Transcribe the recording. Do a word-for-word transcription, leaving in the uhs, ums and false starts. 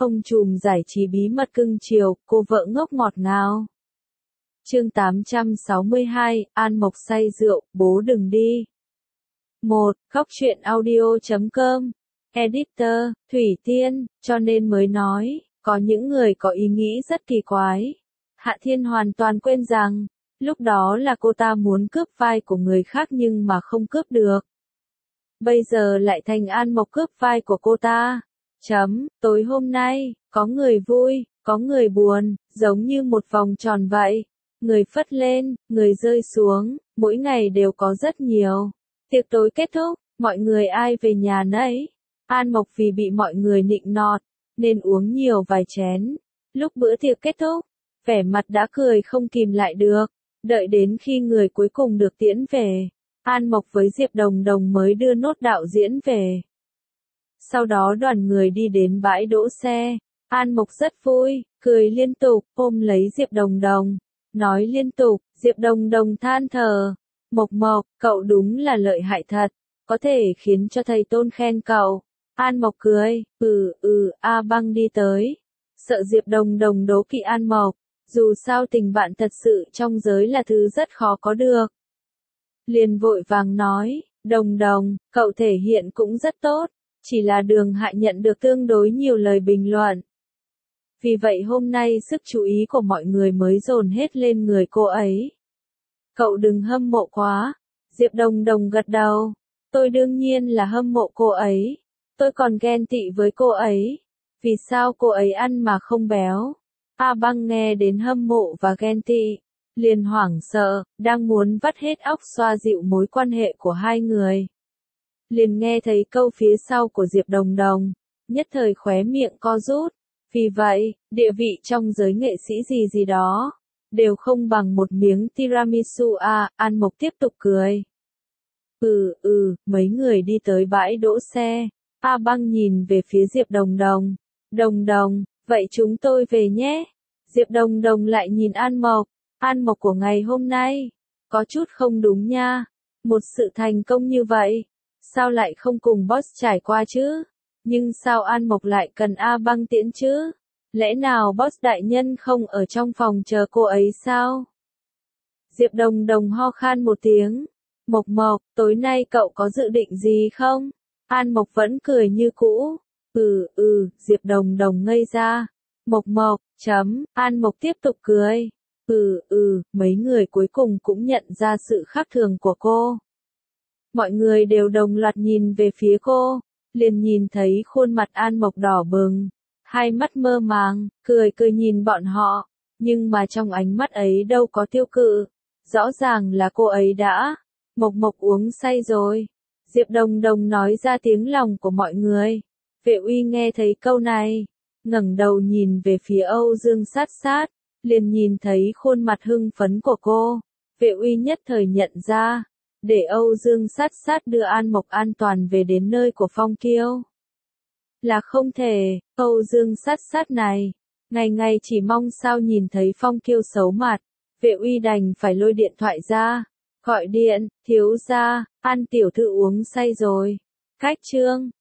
Ông trùm giải trí bí mật cưng chiều, cô vợ ngốc ngọt ngào. Chương tám trăm sáu mươi hai, An Mộc say rượu, bố đừng đi. một. Góc truyện audio chấm com. Editor, Thủy Tiên, cho nên mới nói, có những người có ý nghĩ rất kỳ quái. Hạ Thiên hoàn toàn quên rằng, lúc đó là cô ta muốn cướp vai của người khác nhưng mà không cướp được. Bây giờ lại thành An Mộc cướp vai của cô ta. Chấm, tối hôm nay, có người vui, có người buồn, giống như một vòng tròn vậy. Người phất lên, người rơi xuống, mỗi ngày đều có rất nhiều. Tiệc tối kết thúc, mọi người ai về nhà nấy. An Mộc vì bị mọi người nịnh nọt, nên uống nhiều vài chén. Lúc bữa tiệc kết thúc, vẻ mặt đã cười không kìm lại được. Đợi đến khi người cuối cùng được tiễn về, An Mộc với Diệp Đồng Đồng mới đưa nốt đạo diễn về. Sau đó đoàn người đi đến bãi đỗ xe. An Mộc rất vui, cười liên tục, ôm lấy Diệp Đồng Đồng. Nói liên tục, Diệp Đồng Đồng than thở. Mộc Mộc, cậu đúng là lợi hại thật, có thể khiến cho thầy Tôn khen cậu. An Mộc cười, ừ ừ, A Băng đi tới. Sợ Diệp Đồng Đồng đố kỵ An Mộc, dù sao tình bạn thật sự trong giới là thứ rất khó có được. Liền vội vàng nói, Đồng Đồng, cậu thể hiện cũng rất tốt, chỉ là Đường Hại nhận được tương đối nhiều lời bình luận. Vì vậy hôm nay sức chú ý của mọi người mới dồn hết lên người cô ấy. Cậu đừng hâm mộ quá. Diệp Đồng Đồng gật đầu. Tôi đương nhiên là hâm mộ cô ấy. Tôi còn ghen tị với cô ấy. Vì sao cô ấy ăn mà không béo? A Băng nghe đến hâm mộ và ghen tị, liền hoảng sợ, đang muốn vắt hết óc xoa dịu mối quan hệ của hai người. Liền nghe thấy câu phía sau của Diệp Đồng Đồng, nhất thời khóe miệng co rút. Vì vậy, địa vị trong giới nghệ sĩ gì gì đó, đều không bằng một miếng tiramisu à, An Mộc tiếp tục cười. Ừ, ừ, mấy người đi tới bãi đỗ xe, A Băng nhìn về phía Diệp Đồng Đồng. Đồng Đồng, vậy chúng tôi về nhé. Diệp Đồng Đồng lại nhìn An Mộc, An Mộc của ngày hôm nay, có chút không đúng nha. Một sự thành công như vậy, sao lại không cùng boss trải qua chứ? Nhưng sao An Mộc lại cần A Băng tiễn chứ? Lẽ nào boss đại nhân không ở trong phòng chờ cô ấy sao? Diệp Đồng Đồng ho khan một tiếng. Mộc Mộc, tối nay cậu có dự định gì không? An Mộc vẫn cười như cũ. Ừ, ừ, Diệp Đồng Đồng ngây ra. Mộc Mộc, chấm, An Mộc tiếp tục cười. Ừ, ừ, mấy người cuối cùng cũng nhận ra sự khác thường của cô. Mọi người đều đồng loạt nhìn về phía cô, liền nhìn thấy khuôn mặt An Mộc đỏ bừng, hai mắt mơ màng, cười cười nhìn bọn họ, nhưng mà trong ánh mắt ấy đâu có tiêu cự, rõ ràng là cô ấy đã, Mộc Mộc uống say rồi. Diệp Đồng Đồng nói ra tiếng lòng của mọi người. Vệ Uy nghe thấy câu này, ngẩng đầu nhìn về phía Âu Dương Sát Sát, liền nhìn thấy khuôn mặt hưng phấn của cô. Vệ Uy nhất thời nhận ra, để Âu Dương Sát Sát đưa An Mộc an toàn về đến nơi của Phong Kiêu là không thể. Âu Dương Sát Sát này, ngày ngày chỉ mong sao nhìn thấy Phong Kiêu xấu mặt. Vệ Uy đành phải lôi điện thoại ra, gọi điện, thiếu gia, An tiểu thư uống say rồi. Cách chương